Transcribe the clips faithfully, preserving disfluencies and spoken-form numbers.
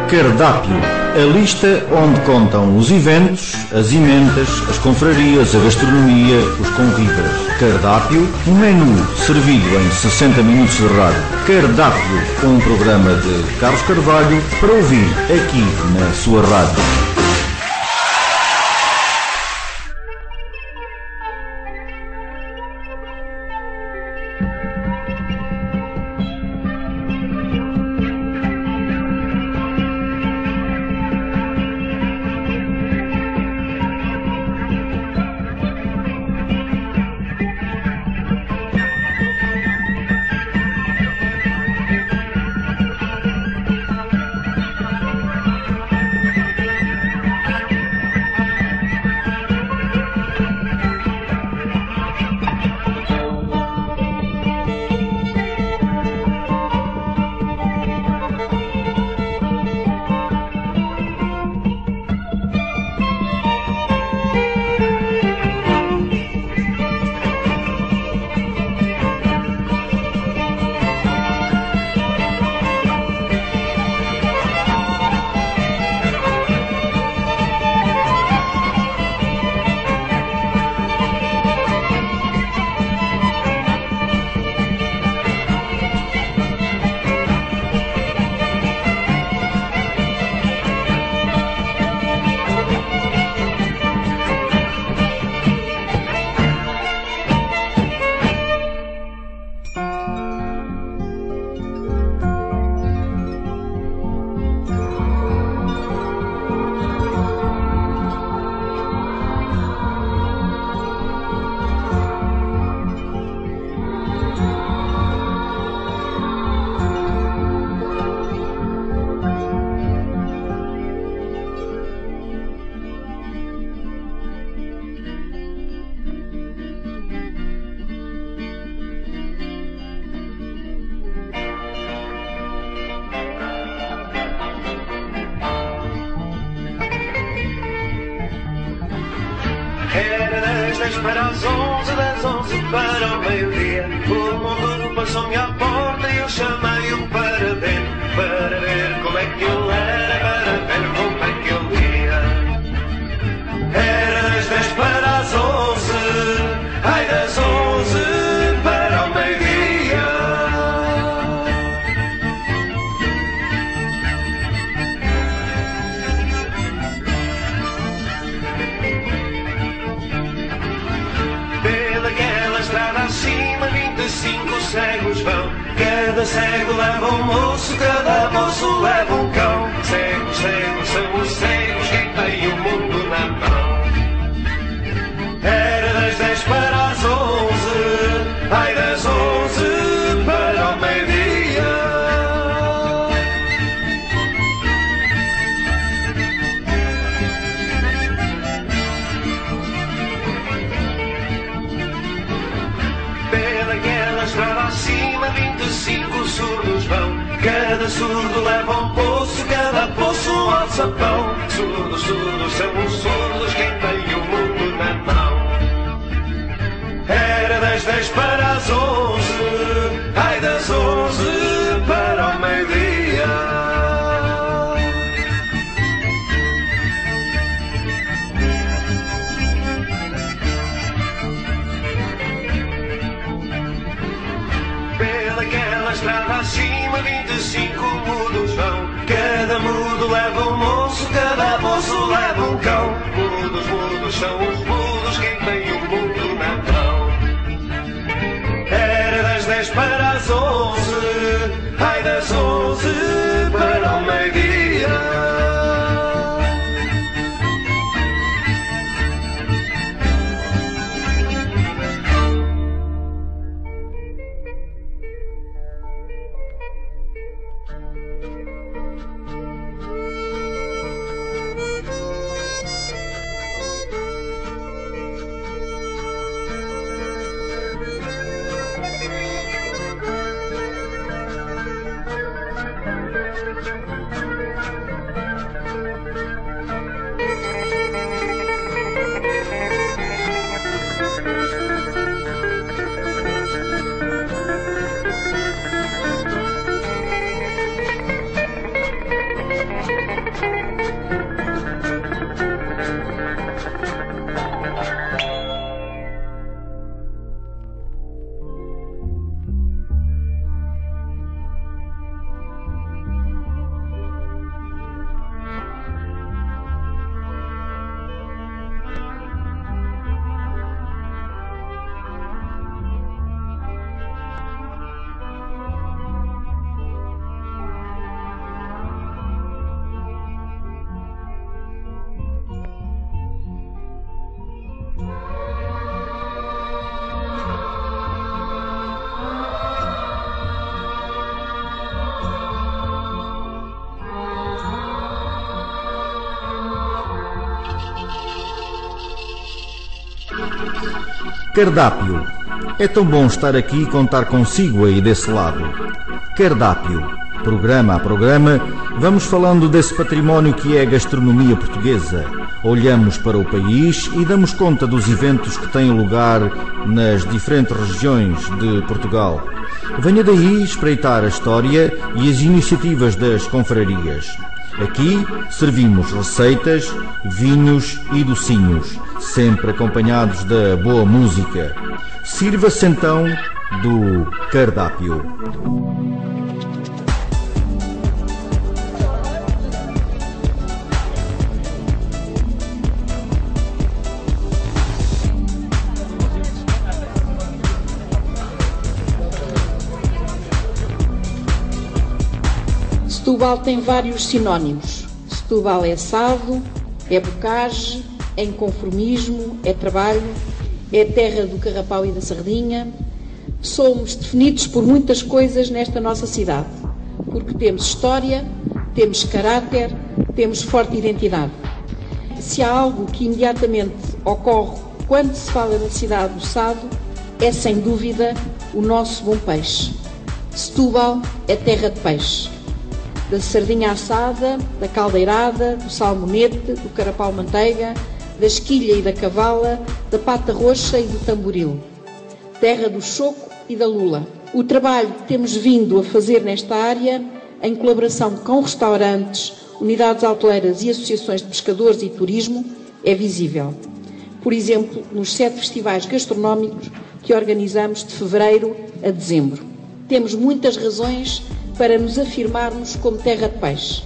Cardápio, a lista onde contam os eventos, as emendas, as confrarias, a gastronomia, os convívios. Cardápio, um menu servido em sessenta minutos de rádio. Cardápio, um programa de Carlos Carvalho para ouvir aqui na sua rádio. Para as onze, das onze para o meio-dia, o mundo passou-me à porta e eu chamei-o para ver, para ver como é que ele era, para ver como é que ele ia. Era das dez para as onze, ai das onze para o meio-dia. Acima vinte e cinco cegos vão, cada cego leva um moço, cada moço leva um cão. Cegos, cegos, são os cegos quem tem o mundo na mão. Era das dez para as onze, ai das onze para o meio-dia. Estrada acima, vinte e cinco surdos vão, cada surdo leva um poço, cada poço um alçapão. Surdos, surdos, são os surdos quem tem o mundo na mão. Era das dez para as onze, ai das onze para o meio-dia. Estrada acima, vinte e cinco mudos vão, cada mudo leva um moço, cada moço leva um cão. Mudos, mudos, são os mudos quem tem o mundo na mão. Era das dez para as onze, ai das onze para o meio-dia. Cardápio. É tão bom estar aqui e contar consigo aí desse lado. Cardápio. Programa a programa, vamos falando desse património que é a gastronomia portuguesa. Olhamos para o país e damos conta dos eventos que têm lugar nas diferentes regiões de Portugal. Venha daí espreitar a história e as iniciativas das confrarias. Aqui servimos receitas, vinhos e docinhos, sempre acompanhados da boa música. Sirva-se então do cardápio. Setúbal tem vários sinónimos. Setúbal é assado, é bocage, é inconformismo, é trabalho, é terra do carrapau e da sardinha. Somos definidos por muitas coisas nesta nossa cidade, porque temos história, temos caráter, temos forte identidade. Se há algo que imediatamente ocorre quando se fala na cidade do Sado, é sem dúvida o nosso bom peixe. Setúbal é terra de peixe. Da sardinha assada, da caldeirada, do salmonete, do carapau manteiga, da esquilha e da cavala, da pata roxa e do tamboril. Terra do choco e da lula. O trabalho que temos vindo a fazer nesta área, em colaboração com restaurantes, unidades hoteleiras e associações de pescadores e turismo, é visível. Por exemplo, nos sete festivais gastronómicos que organizamos de fevereiro a dezembro. Temos muitas razões para nos afirmarmos como terra de peixe.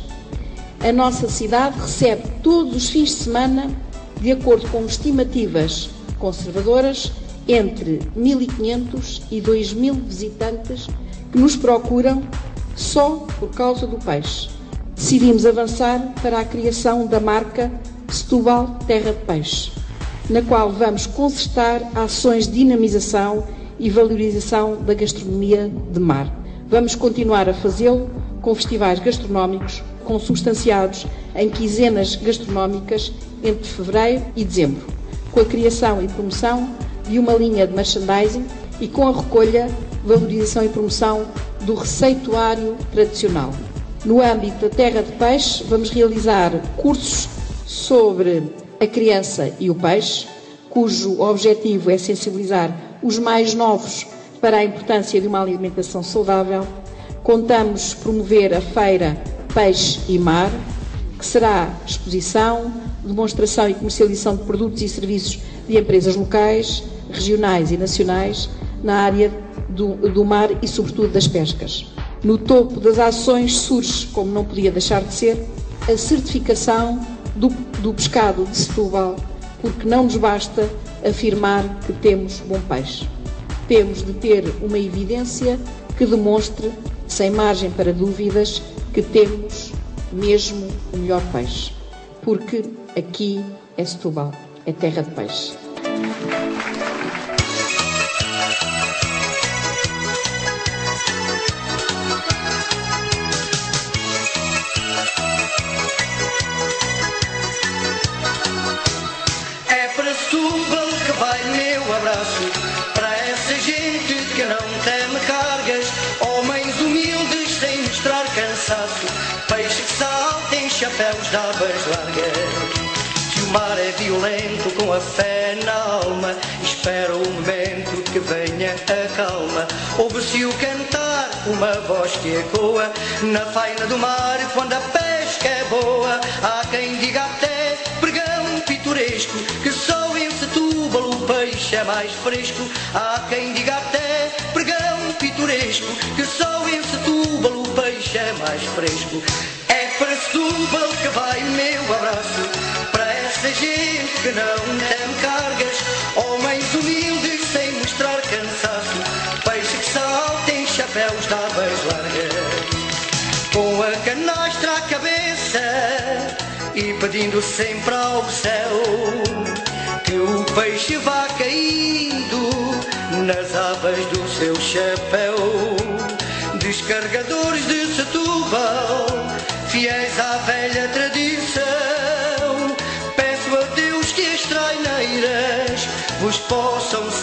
A nossa cidade recebe todos os fins de semana, de acordo com estimativas conservadoras, entre mil e quinhentos e dois mil visitantes que nos procuram só por causa do peixe. Decidimos avançar para a criação da marca Setúbal Terra de Peixe, na qual vamos concertar ações de dinamização e valorização da gastronomia de mar. Vamos continuar a fazê-lo com festivais gastronómicos consubstanciados em quinzenas gastronómicas entre fevereiro e dezembro, com a criação e promoção de uma linha de merchandising e com a recolha, valorização e promoção do receituário tradicional. No âmbito da Terra de Peixe, vamos realizar cursos sobre a criança e o peixe, cujo objetivo é sensibilizar os mais novos para a importância de uma alimentação saudável. Contamos promover a feira Peixe e Mar, que será exposição, demonstração e comercialização de produtos e serviços de empresas locais, regionais e nacionais na área do, do mar e, sobretudo, das pescas. No topo das ações surge, como não podia deixar de ser, a certificação do, do pescado de Setúbal, porque não nos basta afirmar que temos bom peixe. Temos de ter uma evidência que demonstre, sem margem para dúvidas, que temos mesmo o melhor peixe. Porque aqui é Setúbal, é terra de peixe. É para Setúbal que vai meu abraço, para essa gente que não teme cargas, homens humildes sem mostrar cansaço, peixe que salta em chapéus de abas largas. Se o mar é violento com a fé na alma, espera o momento que venha a calma. Ouve-se o cantar, uma voz que ecoa na faina do mar quando a pesca é boa. Há quem diga até pregão pitoresco que só em Setúbal o peixe é mais fresco. Há quem diga até pregão pitoresco que só em Setúbal o peixe é mais fresco. É para Setúbal que vai meu abraço, para essa gente que não tem cargas, homens humildes sem mostrar cansaço, peixe que salta em chapéus de abas largas. Com a canastra à cabeça e pedindo sempre ao céu que o peixe vá caindo nas abas do seu chapéu. Descargadores de Setúbal, fiéis à velha tradição, peço a Deus que as traineiras vos possam sempre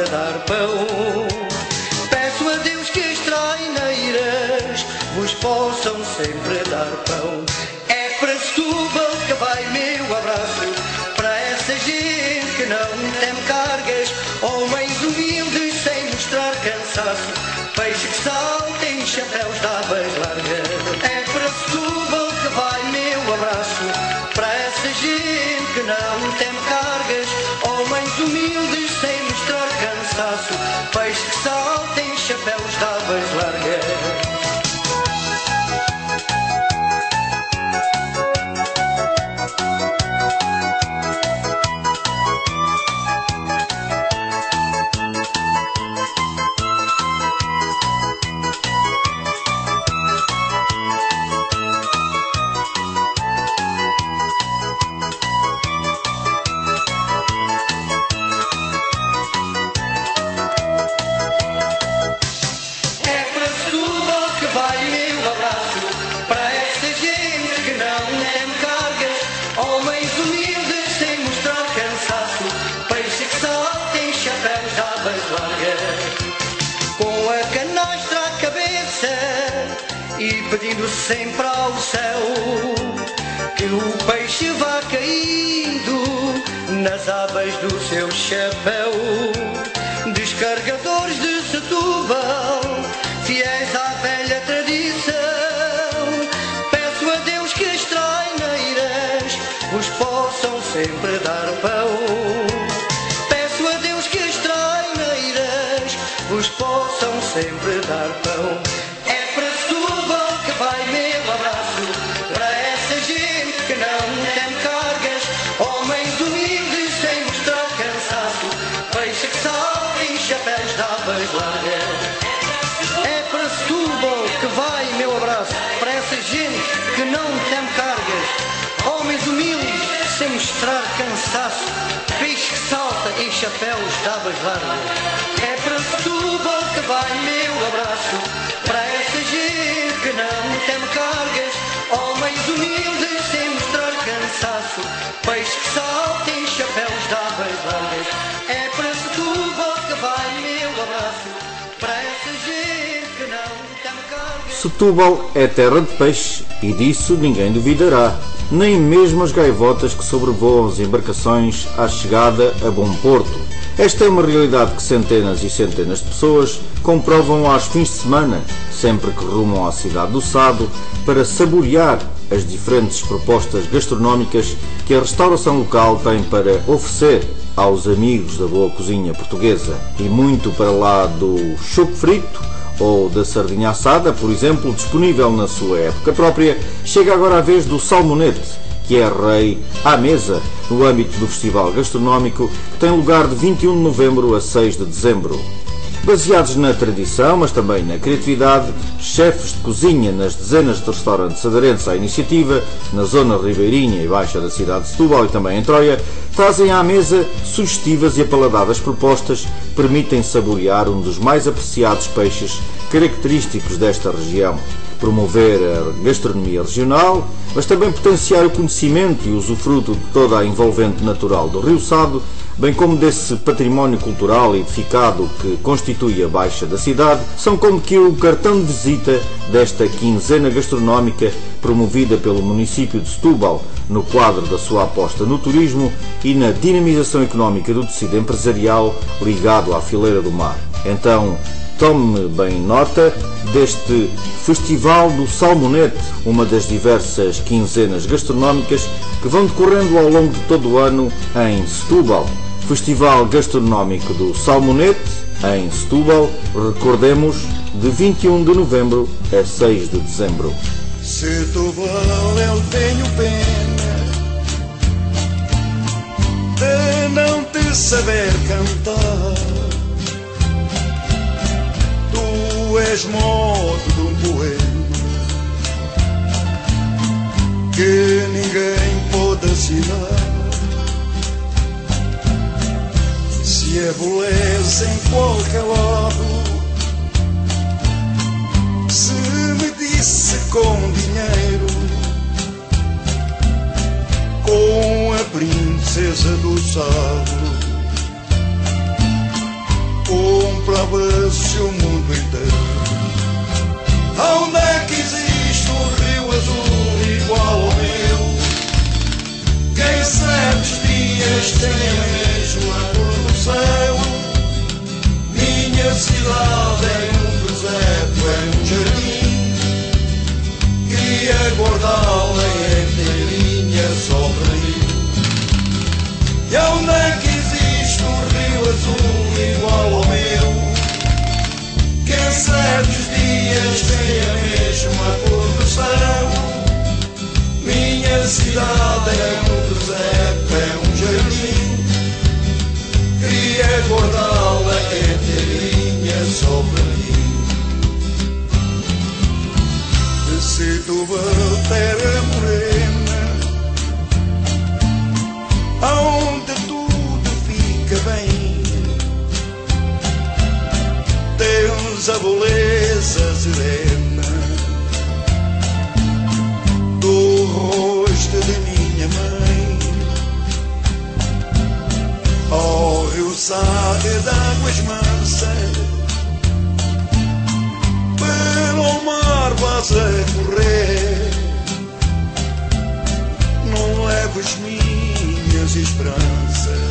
dar pão. Peço a Deus que as traineiras vos possam sempre dar pão. É para Setúbal que vai meu abraço, para essa gente que não tem cargas, homens humildes sem mostrar cansaço, peixe que salta em chapéus de abas largas. É para Setúbal que vai meu abraço, para essa gente que não tem cargas, homens humildes sem mostrar cansaço, peixe que salta em chapéus de abas largas. E pedindo sempre ao céu que o peixe vá caindo nas abas do seu chapéu. Descargadores de Setúbal, fiéis à velha tradição, peço a Deus que as traineiras vos possam sempre dar pão. Peço a Deus que as traineiras vos possam sempre dar pão. Vai meu abraço para essa gente que não tem cargas, homens humildes sem mostrar cansaço, peixe que salta em chapéus de abas largas. É para Setúbal que vai meu abraço para essa gente que não tem cargas, homens humildes sem mostrar cansaço, peixe que salta em chapéus de abas largas. É para Setúbal que vai meu abraço para essa gente que não tem cargas, homens humildes sem mostrar cansaço, peixe que salta em chapéus de abas largas. É para Setúbal que vai meu abraço para essa gente que não tem cargas. Setúbal é terra de peixe e disso ninguém duvidará, nem mesmo as gaivotas que sobrevoam as embarcações à chegada a bom porto. Esta é uma realidade que centenas e centenas de pessoas comprovam aos fins de semana, sempre que rumam à cidade do Sado, para saborear as diferentes propostas gastronómicas que a restauração local tem para oferecer aos amigos da boa cozinha portuguesa. E muito para lá do choco frito ou da sardinha assada, por exemplo, disponível na sua época própria, chega agora a vez do salmonete, que é rei à mesa no âmbito do Festival Gastronómico, que tem lugar de vinte e um de novembro a seis de dezembro. Baseados na tradição, mas também na criatividade, chefes de cozinha nas dezenas de restaurantes aderentes à iniciativa, na zona ribeirinha e baixa da cidade de Setúbal e também em Troia, trazem à mesa sugestivas e apaladadas propostas que permitem saborear um dos mais apreciados peixes característicos desta região. Promover a gastronomia regional, mas também potenciar o conhecimento e o usufruto de toda a envolvente natural do Rio Sado, bem como desse património cultural edificado que constitui a Baixa da cidade, são como que o cartão de visita desta quinzena gastronómica promovida pelo município de Setúbal, no quadro da sua aposta no turismo e na dinamização económica do tecido empresarial ligado à fileira do mar. Então, tome bem nota deste Festival do Salmonete, uma das diversas quinzenas gastronómicas que vão decorrendo ao longo de todo o ano em Setúbal. Festival Gastronómico do Salmonete, em Setúbal, recordemos, de vinte e um de novembro a seis de dezembro. Setúbal, eu tenho pena de não te saber cantar. Tu és modo de um poema que ninguém pode assinar. Se abolece em qualquer lado, se me disse com dinheiro, com a princesa do Sado, comprava-se o mundo inteiro. Onde é que existe um rio azul igual ao meu? Quem certos dias tem a mesma cor do céu? Minha cidade é um presépio, é um jardim. Queria guardá-la inteirinha só para mim. E onde é que existe um rio azul igual ao meu? Que certos dias tem a mesma cor do céu? Minha cidade é um presépio, é um jardim. Queria guardá-la inteirinha só para mim. De Setúbal, terra morena, onde tudo fica bem, tens a beleza serena do rosto de minha mãe. Ó rio Sade de águas mansas, pelo mar vas a correr. Não leves minhas esperanças,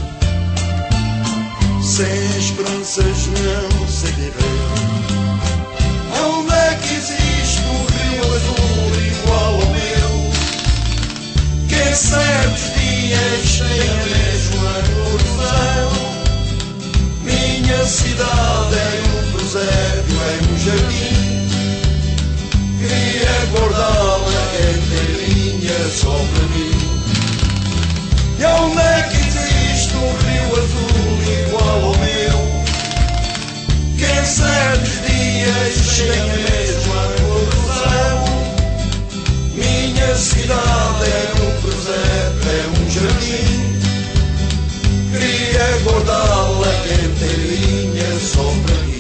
sem esperanças não sei viver. Onde é que existe um rio azul igual ao meu? Que certos dias tem a mesma cor do céu? Minha cidade é um presépio, é um jardim. Queria guardá-la inteirinha só para mim. E onde é que existe um rio azul igual ao meu? Que certos dias tem a mesma cor do céu? Minha cidade é um presépio, é um jardim. Queria guardá-la inteirinha só para mim.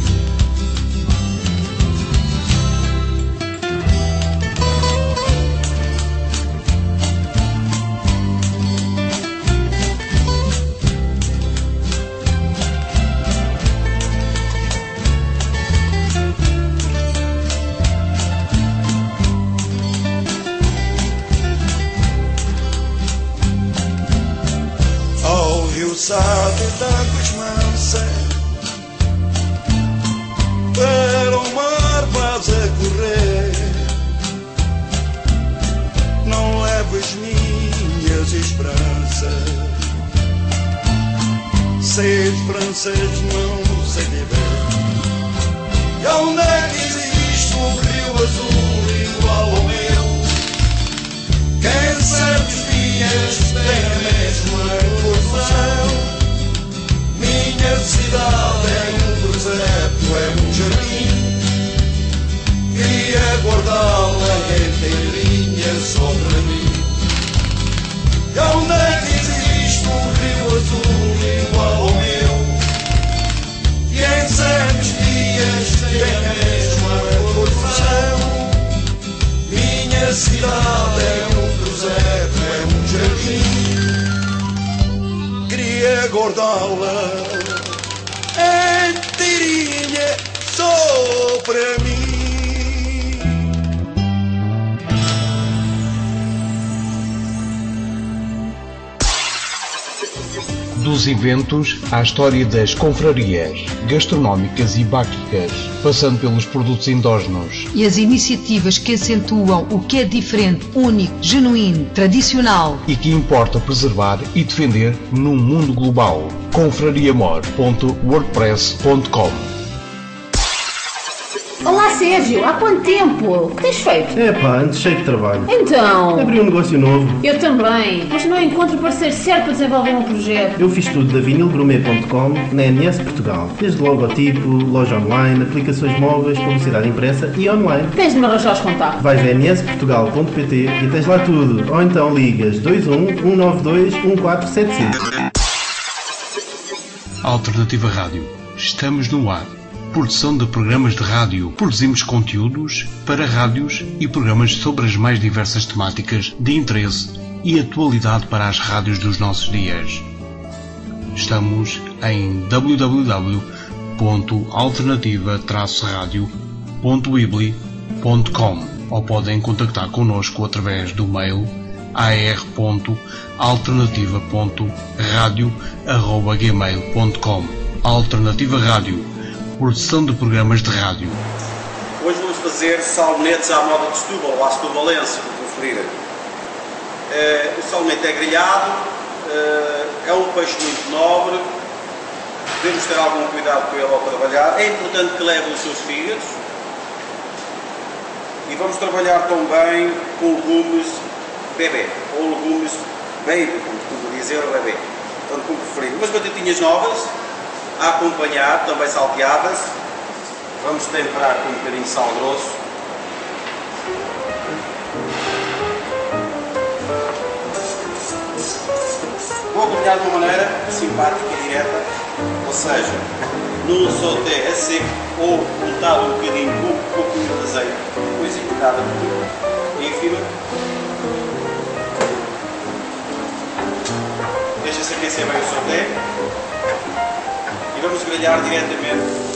Sade de águas mansas, para o mar vas a correr. Não leves minhas esperanças, sem esperanças não sei viver. E onde é que existe um rio azul igual ao meu? Quem certos dias tem a mesma cor do céu? Minha cidade é um presépio, é um jardim. Queria guardá-la inteirinha só para mim. E onde é que existe um rio azul igual ao meu? E em certos dias tem a mesma cor do céu? Minha cidade é um presépio, é um jardim. Queria guardá-la inteirinha só para mim. Dos eventos à história das confrarias gastronómicas e báquicas, passando pelos produtos endógenos e as iniciativas que acentuam o que é diferente, único, genuíno, tradicional e que importa preservar e defender num mundo global. confrariamor ponto wordpress ponto com. Olá Sérgio, há quanto tempo? O que tens feito? É pá, ando cheio de trabalho. Então? Abri um negócio novo. Eu também, mas não encontro o parceiro certo para desenvolver um projeto. Eu fiz tudo da vinil gourmet ponto com na N S Portugal. Desde logotipo, loja online, aplicações móveis, publicidade impressa e online. Tens de me arranjar os contactos. Vais a n s portugal ponto p t e tens lá tudo. Ou então ligas dois um, um nove dois, um quatro sete cinco. Alternativa Rádio. Estamos no ar. Produção de programas de rádio. Produzimos conteúdos para rádios e programas sobre as mais diversas temáticas de interesse e atualidade para as rádios dos nossos dias. Estamos em w w w ponto alternativa traço radio ponto weebly ponto com ou podem contactar connosco através do mail a r ponto alternativa ponto radio arroba gmail ponto com. Alternativa Rádio, produção de programas de rádio. Hoje vamos fazer salmonetes à moda de Setúbal, ou à setubalense, como preferir. Uh, o salmonete é grelhado, uh, é um peixe muito nobre, devemos ter algum cuidado com ele ao trabalhar. É importante que leve os seus fígados. E vamos trabalhar também com legumes bebê, ou legumes baby, como costuma dizer, o bebê. Portanto, como preferir. Umas batatinhas novas, a acompanhar, também salteadas. Vamos temperar com um bocadinho de sal grosso. Vou acompanhar de uma maneira simpática e direta, ou seja, num sauté a seco ou untado um bocadinho com um pouquinho de azeite, depois empinada e enfim. Deixa-se aquecer bem o sauté e vamos grelhar diretamente.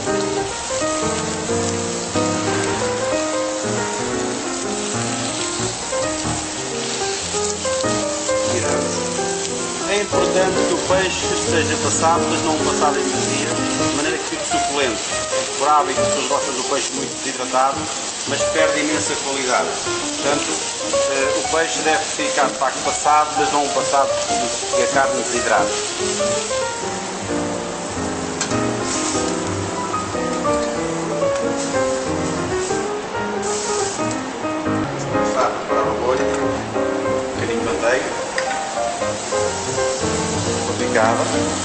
É importante que o peixe seja passado, mas não passado em macia, de maneira que fique suculento. Por hábito, as pessoas gostam do peixe muito desidratado, mas perde imensa qualidade. Portanto, eh, o peixe deve ficar de facto passado, mas não passado que a carne desidrata. Vamos começar a preparar o molho, um bocadinho de manteiga. Picada.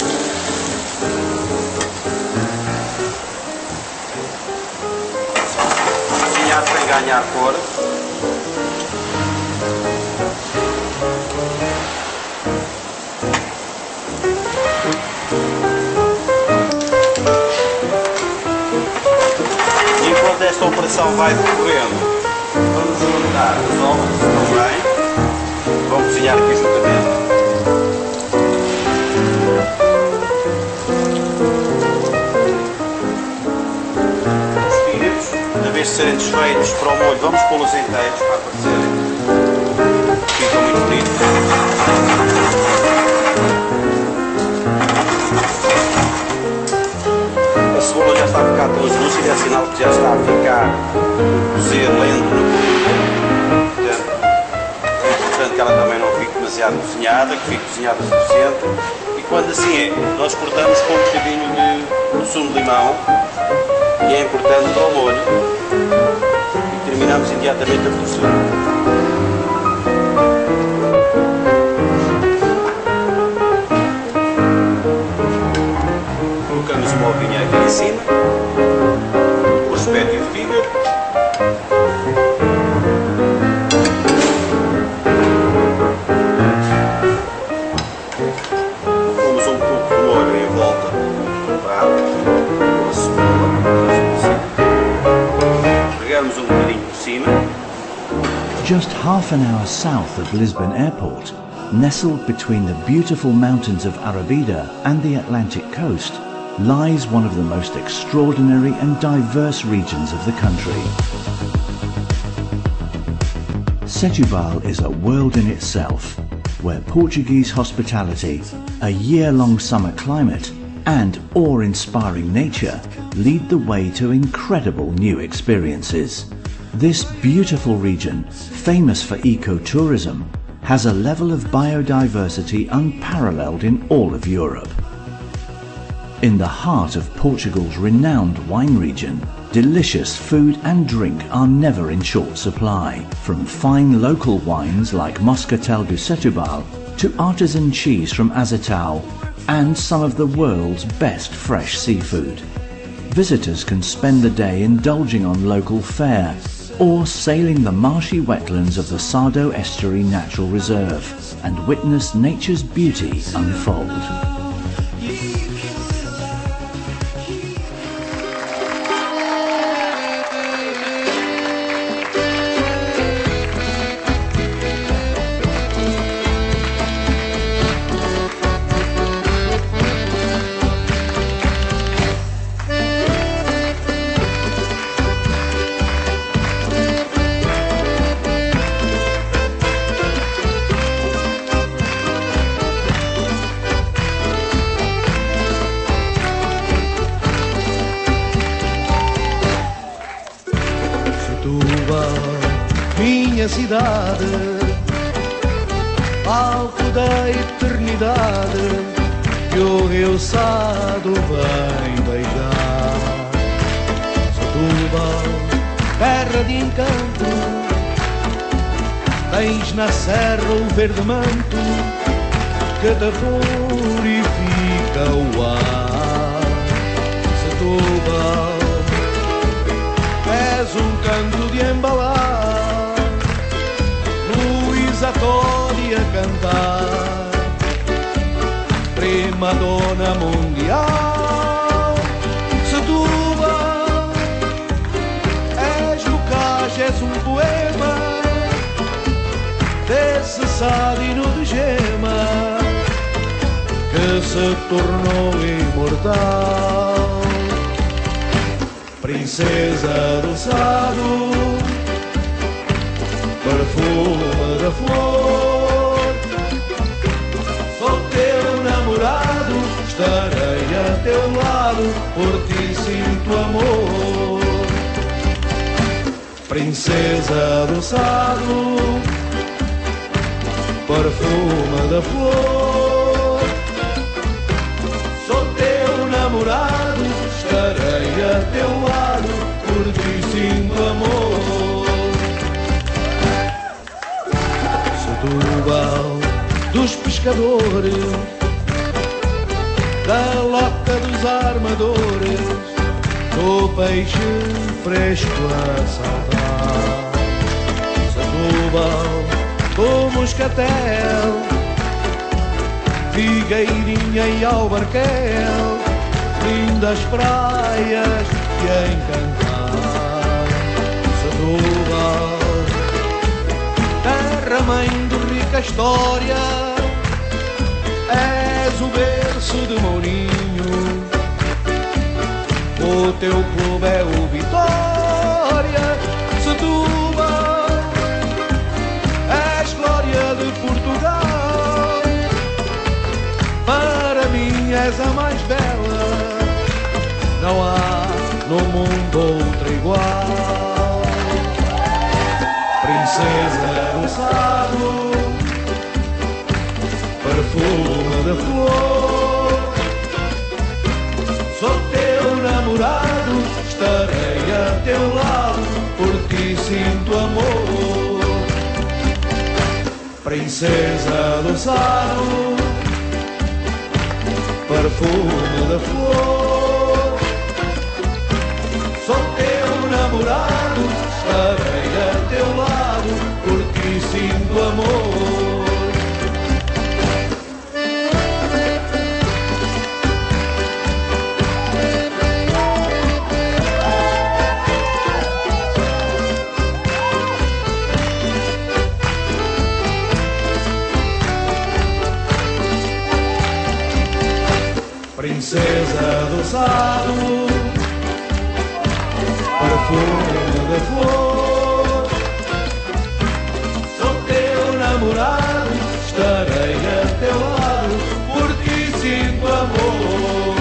Cozinhar sem ganhar cor. E enquanto esta operação vai decorrendo, vamos juntar as ovas também. Vamos cozinhar aqui juntamente. Em vez de serem desfeitos para o molho, vamos pô-los inteiros para aparecerem. Ficam muito bonitos. A cebola já está a ficar translúcida, é sinal que já está a ficar um cozer lento no produto. Portanto, é importante que ela também não fique demasiado cozinhada, que fique cozinhada o suficiente. E quando assim é, nós cortamos com um bocadinho de, de sumo de limão, e é importante para o molho, e terminamos imediatamente a cozedura. Colocamos uma ovinha aqui em cima, o espeto e o fígado. Pomos um pouco de molho em volta do prato, com a cebola. Pegamos um bocadinho por cima. Just half an hour south of Lisbon Airport, nestled between the beautiful mountains of Arabida and the Atlantic coast, lies one of the most extraordinary and diverse regions of the country. Setúbal is a world in itself, where Portuguese hospitality, a year-long summer climate, and awe-inspiring nature lead the way to incredible new experiences. This beautiful region, famous for ecotourism, has a level of biodiversity unparalleled in all of Europe. In the heart of Portugal's renowned wine region, delicious food and drink are never in short supply, from fine local wines like Moscatel do Setúbal to artisan cheese from Azatão and some of the world's best fresh seafood. Visitors can spend the day indulging on local fare or sailing the marshy wetlands of the Sardo Estuary Natural Reserve and witness nature's beauty unfold. minha cidade, palco da eternidade, que o Rio Sado vem beijar. Setúbal, terra de encanto, tens na serra o verde manto que te purifica o ar. Setúbal, és um canto de embalar, Luísa Todi a cantar, prima dona mundial. Setúbal, és bocage, és um poema desse sadino de gema que se tornou imortal. Princesa do Sado, perfume da flor, sou teu namorado, estarei a teu lado, por ti sinto amor. Princesa do Sado, perfume da flor, sou teu namorado, estarei a teu lado, por ti sinto amor. Setúbal dos pescadores, da lota dos armadores, do peixe fresco a saltar. Setúbal do moscatel, figueirinha e albarquel, lindas praias de encantar. Setúbal, terra mãe de rica história, és o berço de Mourinho, o teu clube é o Vitória. Setúbal, és glória de Portugal, para mim és a mais bela, não há no mundo outra igual. Princesa do Sado, perfume da flor, sou teu namorado, estarei a teu lado, por ti sinto amor. Princesa do Sado, perfume da flor, sou teu namorado, estarei a teu lado, por ti sinto amor. Princesa do Sado, perfume da flor, sou teu namorado, estarei a teu lado, por ti sinto amor.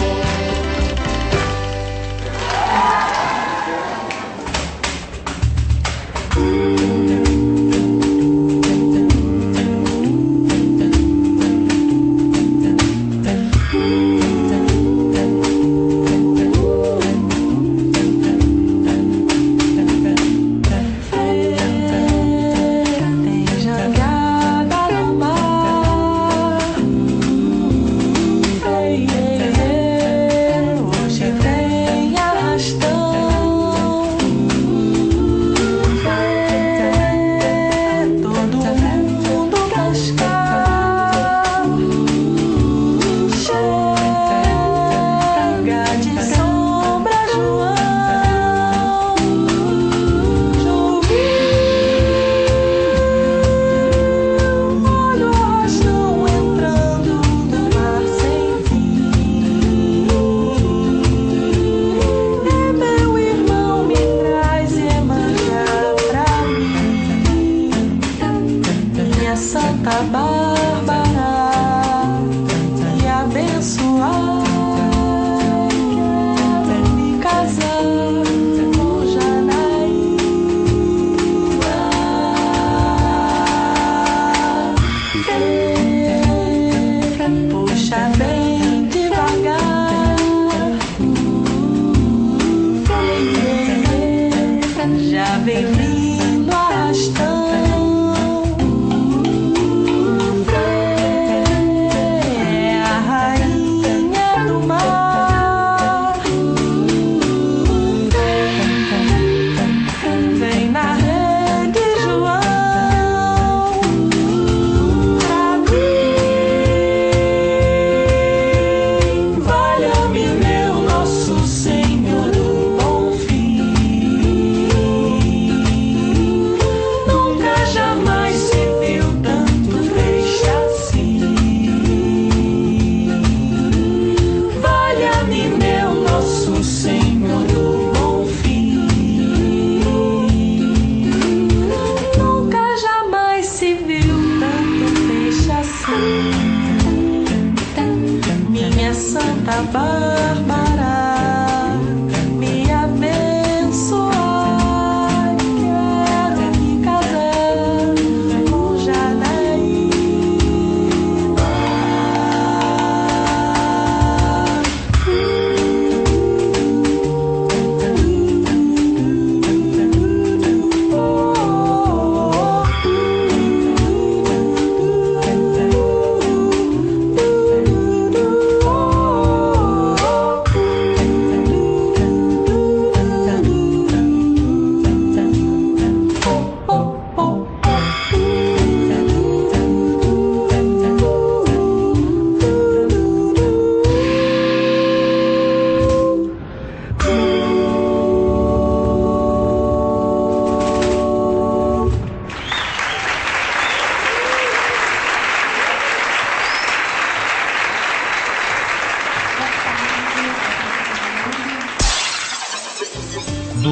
Casar com Janaína.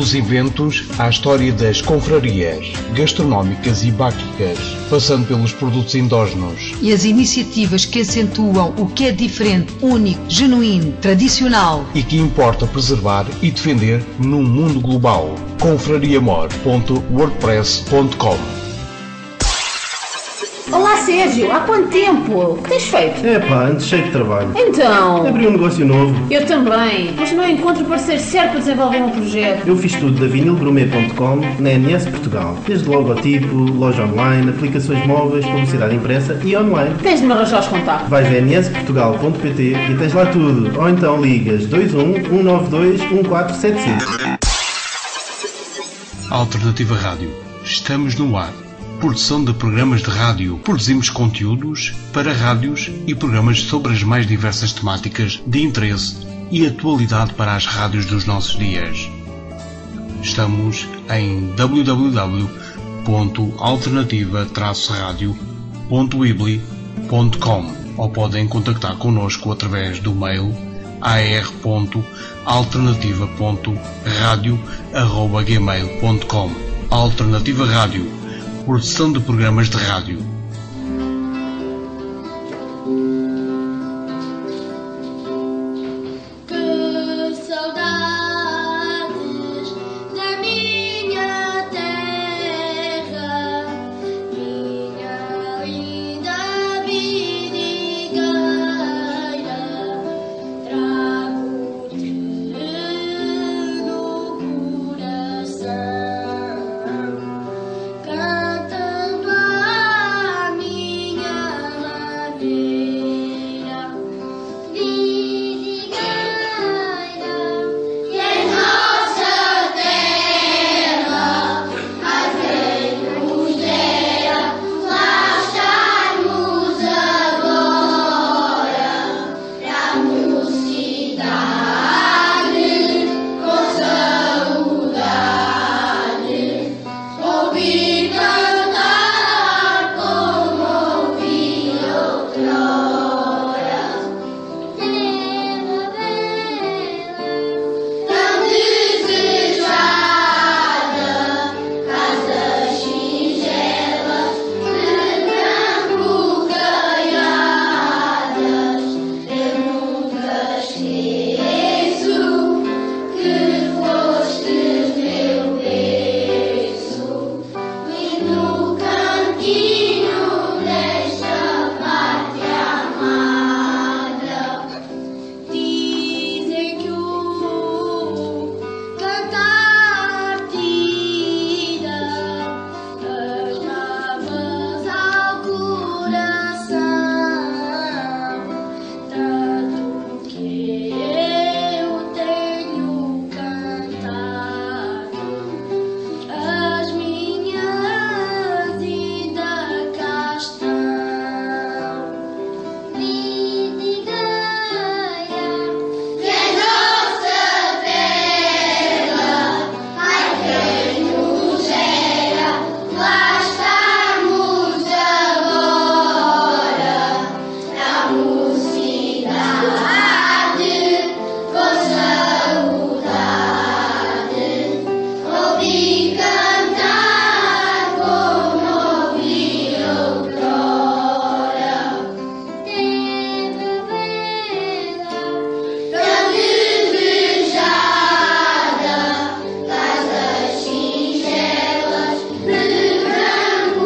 Dos inventos à história das confrarias gastronómicas e báquicas, passando pelos produtos endógenos e as iniciativas que acentuam o que é diferente, único, genuíno, tradicional e que importa preservar e defender num mundo global. confrariamor ponto wordpress ponto com. Olá Sérgio, há quanto tempo? O que tens feito? É pá, ando cheio de trabalho. Então... Abri um negócio novo. Eu também, mas não encontro o parceiro certo para desenvolver um projeto. Eu fiz tudo da vinil gourmet ponto com na N S Portugal. Desde logotipo, loja online, aplicações móveis, publicidade impressa e online. Tens de me arranjar os contactos. Vais a n s portugal ponto p t e tens lá tudo. Ou então ligas dois um, um nove dois, um quatro sete cinco. Alternativa Rádio. Estamos no ar. Produção de programas de rádio. Produzimos conteúdos para rádios e programas sobre as mais diversas temáticas de interesse e atualidade para as rádios dos nossos dias. Estamos em w w w ponto alternativa traço rádio ponto weebly ponto com ou podem contactar connosco através do mail a r ponto alternativa ponto radio arroba gmail ponto com. Alternativa Rádio. Produção de programas de rádio. Que saudades da minha terra, minha linda vidigueira, trago-te no coração. Cantando a minha maneira, vidigueira, que é nossa terra, mas quem nos dera lá estarmos agora, pra mocidade, com saudade, ouvir cantar como ouvi outrora. Terra bela, tão desejada, casas singelas, de branco caiadas, eu nunca esqueço que foste meu berço. No cantinho desta pátria amada, dizem que o cantar tira as mágoas ao coração, tanto que eu tenho cantado as minhas ainda cá estão. Vidigueira, que é nossa terra, ai quem nos dera lá estarmos agora, na mocidade, com saudade, ouvir cantar como ouvi outrora. Terra bela, tão desejada, casas singelas, de branco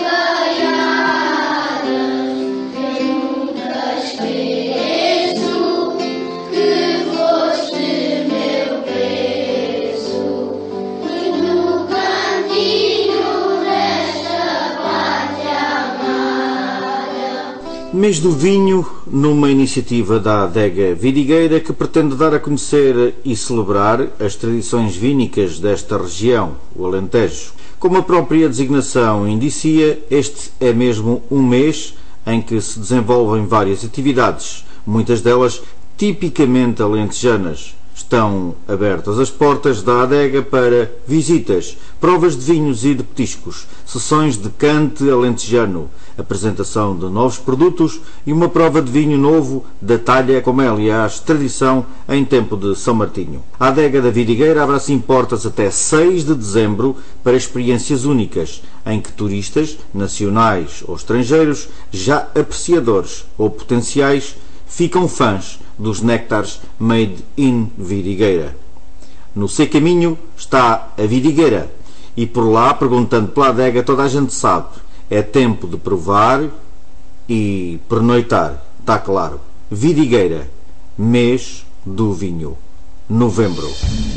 caiadas, eu nunca esqueço que foste meu berço. E no cantinho desta pátria amada. Mês do Vinho, numa iniciativa da Adega Vidigueira que pretende dar a conhecer e celebrar as tradições vínicas desta região, o Alentejo. Como a própria designação indicia, este é mesmo um mês em que se desenvolvem várias atividades, muitas delas tipicamente alentejanas. Estão abertas as portas da adega para visitas, provas de vinhos e de petiscos, sessões de cante alentejano, apresentação de novos produtos e uma prova de vinho novo da talha, como é aliás tradição em tempo de São Martinho. A adega da Vidigueira abre assim portas até seis de dezembro para experiências únicas, em que turistas, nacionais ou estrangeiros, já apreciadores ou potenciais, ficam fãs dos néctares made in Vidigueira. No seu caminho está a Vidigueira e por lá, perguntando pela adega, toda a gente sabe. É tempo de provar e pernoitar, está claro. Vidigueira, mês do vinho, novembro.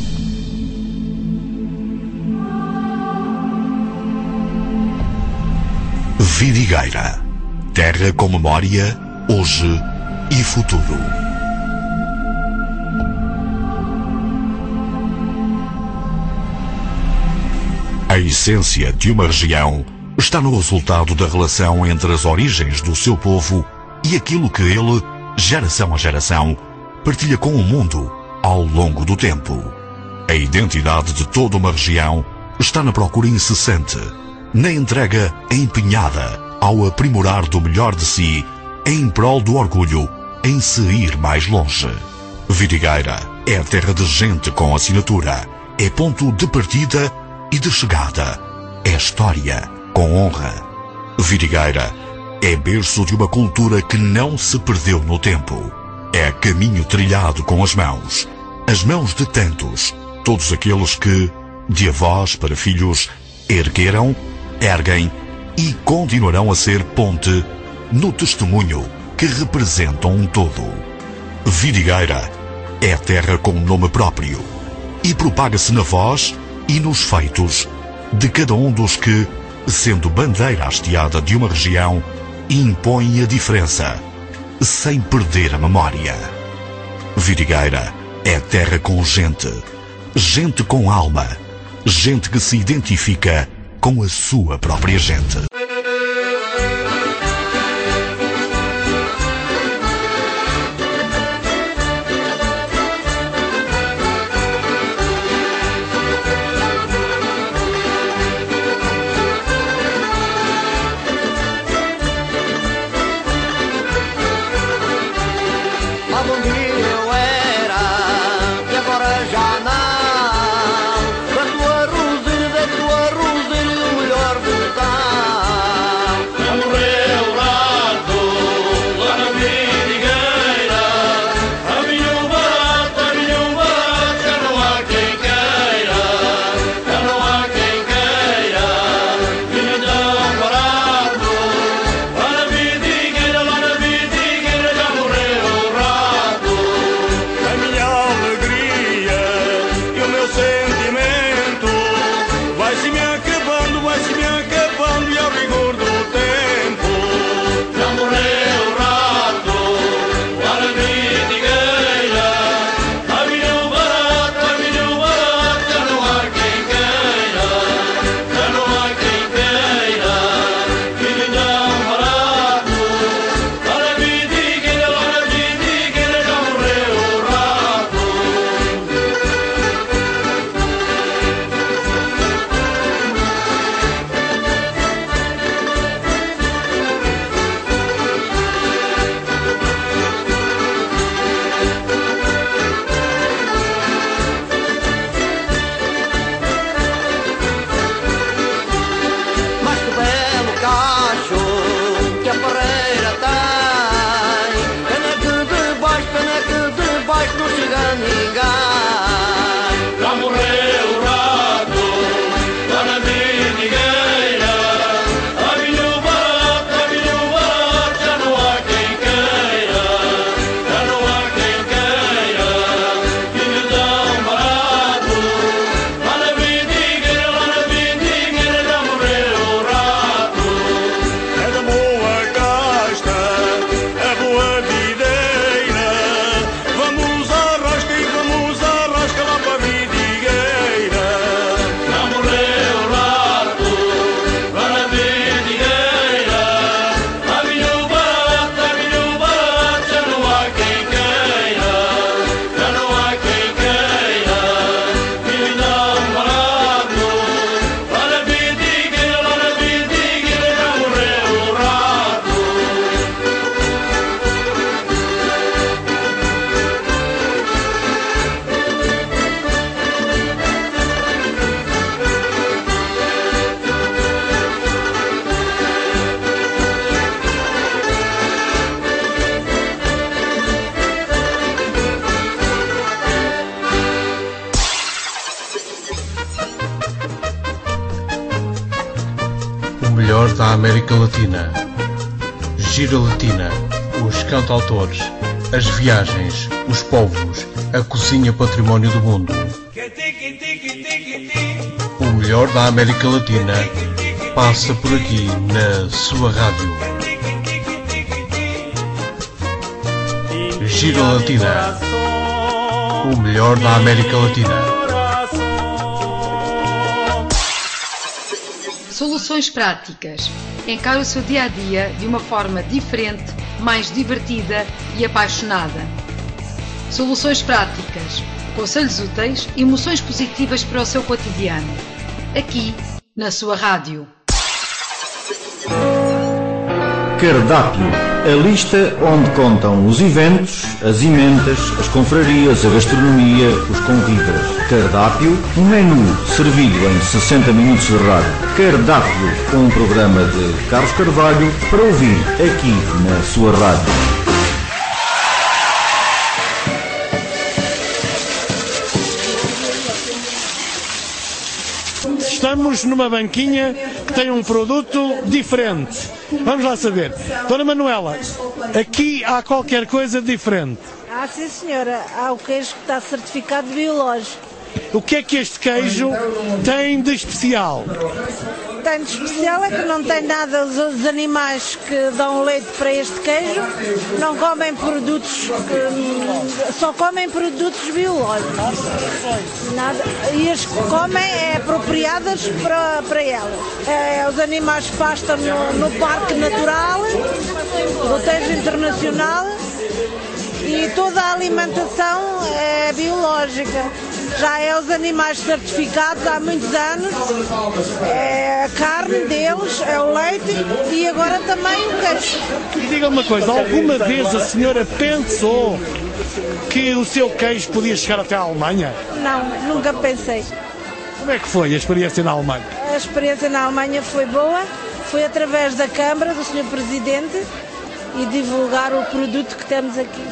Vidigueira, terra com memória, hoje e futuro. A essência de uma região está no resultado da relação entre as origens do seu povo e aquilo que ele, geração a geração, partilha com o mundo ao longo do tempo. A identidade de toda uma região está na procura incessante, na entrega empenhada ao aprimorar do melhor de si, em prol do orgulho em se ir mais longe. Vidigueira é a terra de gente com assinatura, é ponto de partida e de chegada, é história com honra. Vidigueira é berço de uma cultura que não se perdeu no tempo. É caminho trilhado com as mãos, as mãos de tantos, todos aqueles que, de avós para filhos, ergueram, erguem e continuarão a ser ponte no testemunho que representam um todo. Vidigueira é terra com nome próprio e propaga-se na voz e nos feitos de cada um dos que, sendo bandeira hasteada de uma região, impõe a diferença, sem perder a memória. Vidigueira é terra com gente, gente com alma, gente que se identifica com a sua própria gente. Da tua Rússia, da tua Rússia, o melhor voltar. da América Latina. Gira Latina, os cantautores, as viagens, os povos, a cozinha património do mundo. O melhor da América Latina passa por aqui na sua rádio. Gira Latina, o melhor da América Latina. Soluções práticas. Encare o seu dia a dia de uma forma diferente, mais divertida e apaixonada. Soluções práticas. Conselhos úteis e emoções positivas para o seu cotidiano. Aqui, na sua rádio. Cardápio, a lista onde contam os eventos, as emendas, as confrarias, a gastronomia, os convívios. Cardápio, um menu servido em sessenta minutos de rádio. Cardápio, um programa de Carlos Carvalho para ouvir aqui na sua rádio. Estamos numa banquinha que tem um produto diferente. Vamos lá saber. Dona Manuela, aqui há qualquer coisa diferente. Ah, sim senhora. Há o queijo que está certificado biológico. O que é que este queijo tem de especial? Tem de especial é que não tem nada, os, os animais que dão leite para este queijo não comem produtos, que, só comem produtos biológicos. Nada, e as que comem é apropriadas para, para elas. É, os animais pastam no, no Parque Natural, no Tejo Internacional, e toda a alimentação é biológica. Já é os animais certificados há muitos anos, é a carne deles, é o leite e agora também o queijo. E diga-me uma coisa, alguma vez a senhora pensou que o seu queijo podia chegar até a Alemanha? Não, nunca pensei. Como é que foi a experiência na Alemanha? A experiência na Alemanha foi boa, foi através da Câmara, do senhor Presidente, e divulgar o produto que temos aqui.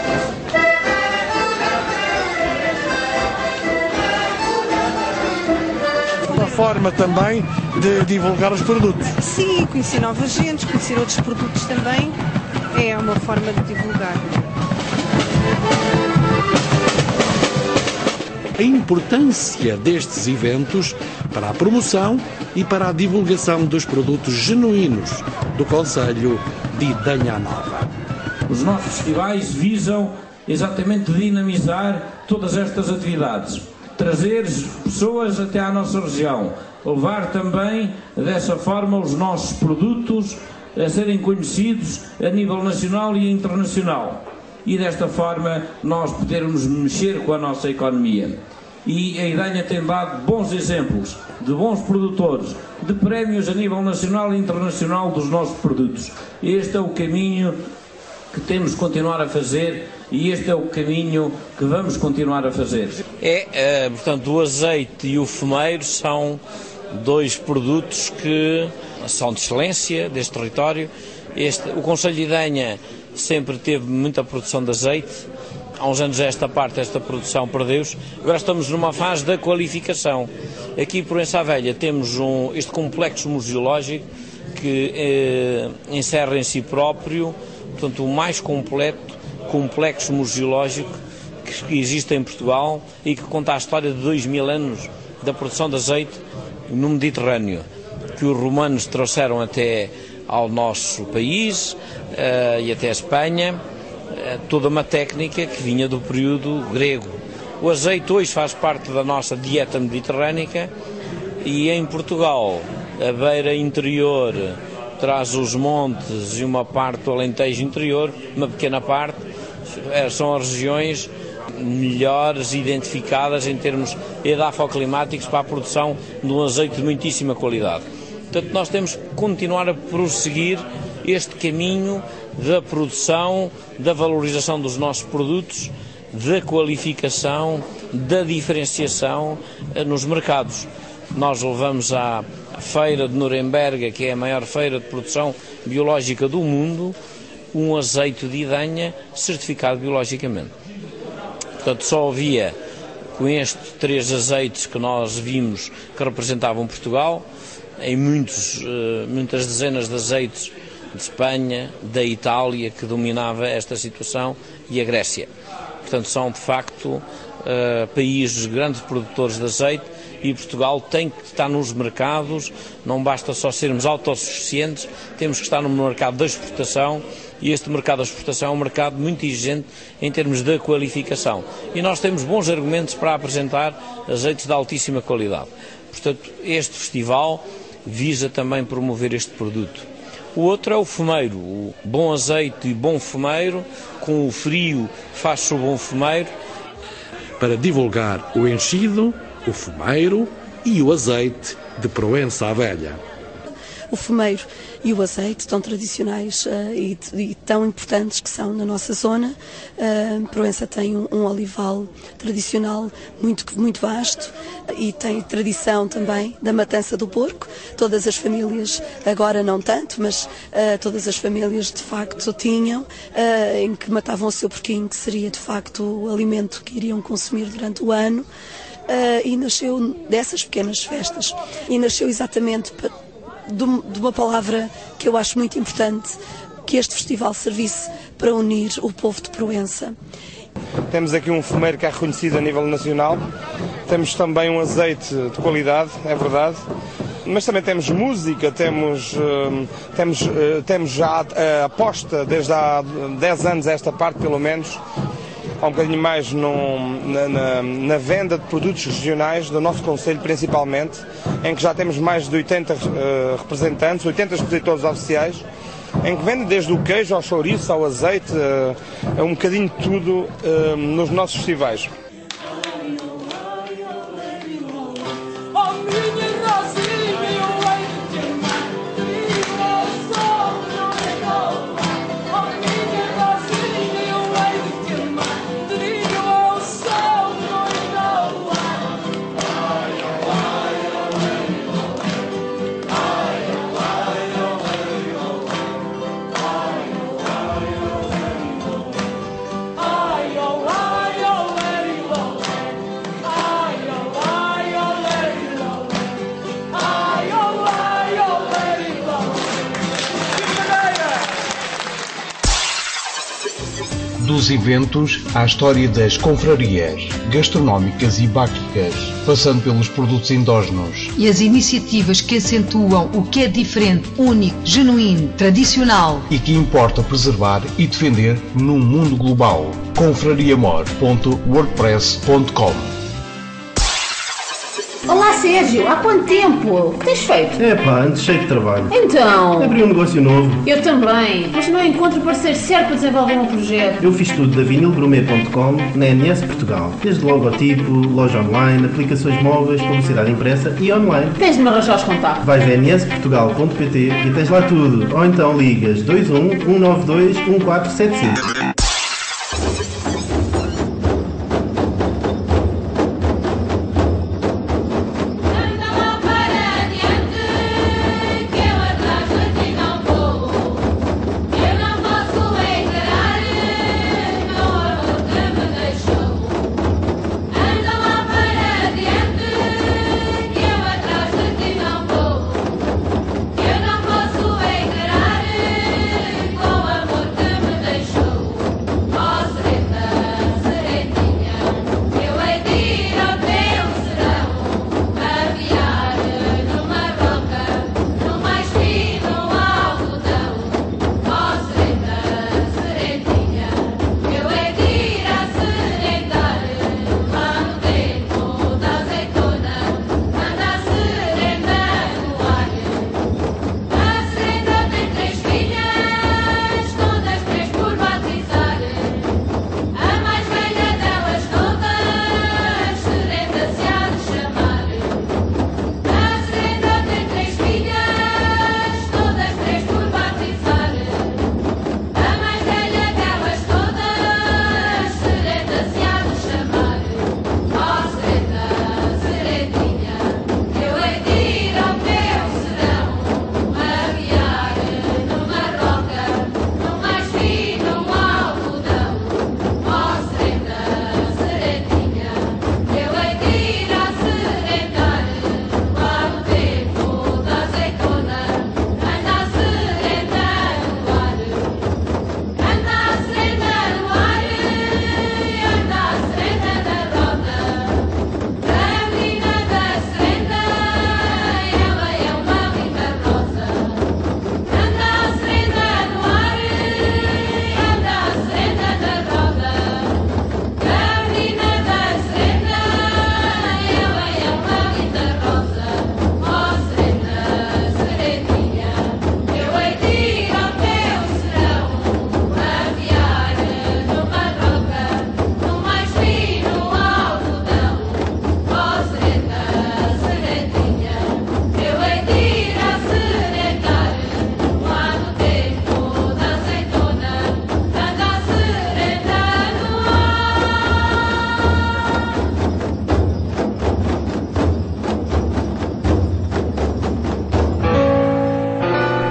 Uma forma também de divulgar os produtos. Sim, conhecer novas gentes, conhecer outros produtos também é uma forma de divulgar. A importância destes eventos para a promoção e para a divulgação dos produtos genuínos do concelho de Idanha Nova. Os nossos festivais visam exatamente dinamizar todas estas atividades, trazer pessoas até à nossa região, levar também dessa forma os nossos produtos a serem conhecidos a nível nacional e internacional, e desta forma nós podermos mexer com a nossa economia. E a Idanha tem dado bons exemplos de bons produtores, de prémios a nível nacional e internacional dos nossos produtos. Este é o caminho que temos de continuar a fazer e este é o caminho que vamos continuar a fazer. É, portanto, o azeite e o fumeiro são dois produtos que são de excelência deste território. Este, o concelho de Idanha sempre teve muita produção de azeite. Há uns anos esta parte, esta produção perdeu-se. Agora estamos numa fase da qualificação. Aqui por Ensa Velha temos um, este complexo museológico que eh, encerra em si próprio, portanto, o mais completo complexo museológico que existe em Portugal e que conta a história de dois mil anos da produção de azeite no Mediterrâneo, que os romanos trouxeram até ao nosso país uh, e até a Espanha, uh, toda uma técnica que vinha do período grego. O azeite hoje faz parte da nossa dieta mediterrânica e em Portugal, a beira interior traz os montes e uma parte do Alentejo interior, uma pequena parte, são as regiões melhores identificadas em termos edafoclimáticos para a produção de um azeite de muitíssima qualidade. Portanto, nós temos que continuar a prosseguir este caminho da produção, da valorização dos nossos produtos, da qualificação, da diferenciação nos mercados. Nós levamos à feira de Nuremberg, que é a maior feira de produção biológica do mundo, um azeite de Idanha certificado biologicamente. Portanto, só havia, com estes três azeites que nós vimos que representavam Portugal, em muitos, muitas dezenas de azeites de Espanha, da Itália, que dominava esta situação, e a Grécia. Portanto, são de facto países grandes produtores de azeite, e Portugal tem que estar nos mercados, não basta só sermos autossuficientes, temos que estar no mercado da exportação, e este mercado da exportação é um mercado muito exigente em termos de qualificação. E nós temos bons argumentos para apresentar azeites de altíssima qualidade. Portanto, este festival visa também promover este produto. O outro é o fumeiro, o bom azeite e bom fumeiro, com o frio faz-se o bom fumeiro. Para divulgar o enchido, o fumeiro e o azeite de Proença à Velha. O fumeiro e o azeite tão tradicionais uh, e, e tão importantes que são na nossa zona. Uh, Proença tem um, um olival tradicional muito, muito vasto e tem tradição também da matança do porco. Todas as famílias, agora não tanto, mas uh, todas as famílias de facto tinham, uh, em que matavam o seu porquinho, que seria de facto o alimento que iriam consumir durante o ano. Uh, e nasceu dessas pequenas festas. E nasceu exatamente de uma palavra que eu acho muito importante, que este festival servisse para unir o povo de Proença. Temos aqui um fumeiro que é reconhecido a nível nacional, temos também um azeite de qualidade, é verdade, mas também temos música, temos, uh, temos, uh, temos já a aposta desde há dez anos a esta parte pelo menos, há um bocadinho mais no, na, na, na venda de produtos regionais do nosso concelho principalmente, em que já temos mais de oitenta uh, representantes, oitenta expositores oficiais, em que vendem desde o queijo ao chouriço, ao azeite, uh, um bocadinho de tudo uh, nos nossos festivais. Dos eventos à história das confrarias gastronómicas e báquicas, passando pelos produtos endógenos e as iniciativas que acentuam o que é diferente, único, genuíno, tradicional e que importa preservar e defender num mundo global. confrariamor ponto wordpress ponto com. Olá Sérgio, há quanto tempo? O que tens feito? É pá, ando cheio de trabalho. Então? Abri um negócio novo. Eu também, mas não encontro o parceiro certo para desenvolver um projeto. Eu fiz tudo da vinil gourmet ponto com na N S Portugal. Desde logotipo, loja online, aplicações móveis, publicidade impressa e online. Tens de me arranjar os contactos. Vais a n s portugal ponto p t e tens lá tudo. Ou então ligas dois um, um nove dois, um quatro sete cinco.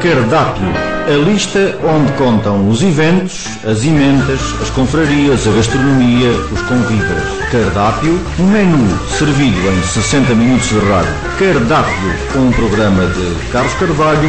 Cardápio, a lista onde contam os eventos, as emendas, as confrarias, a gastronomia, os convívios. Cardápio, um menu servido em sessenta minutos de rádio. Cardápio, um programa de Carlos Carvalho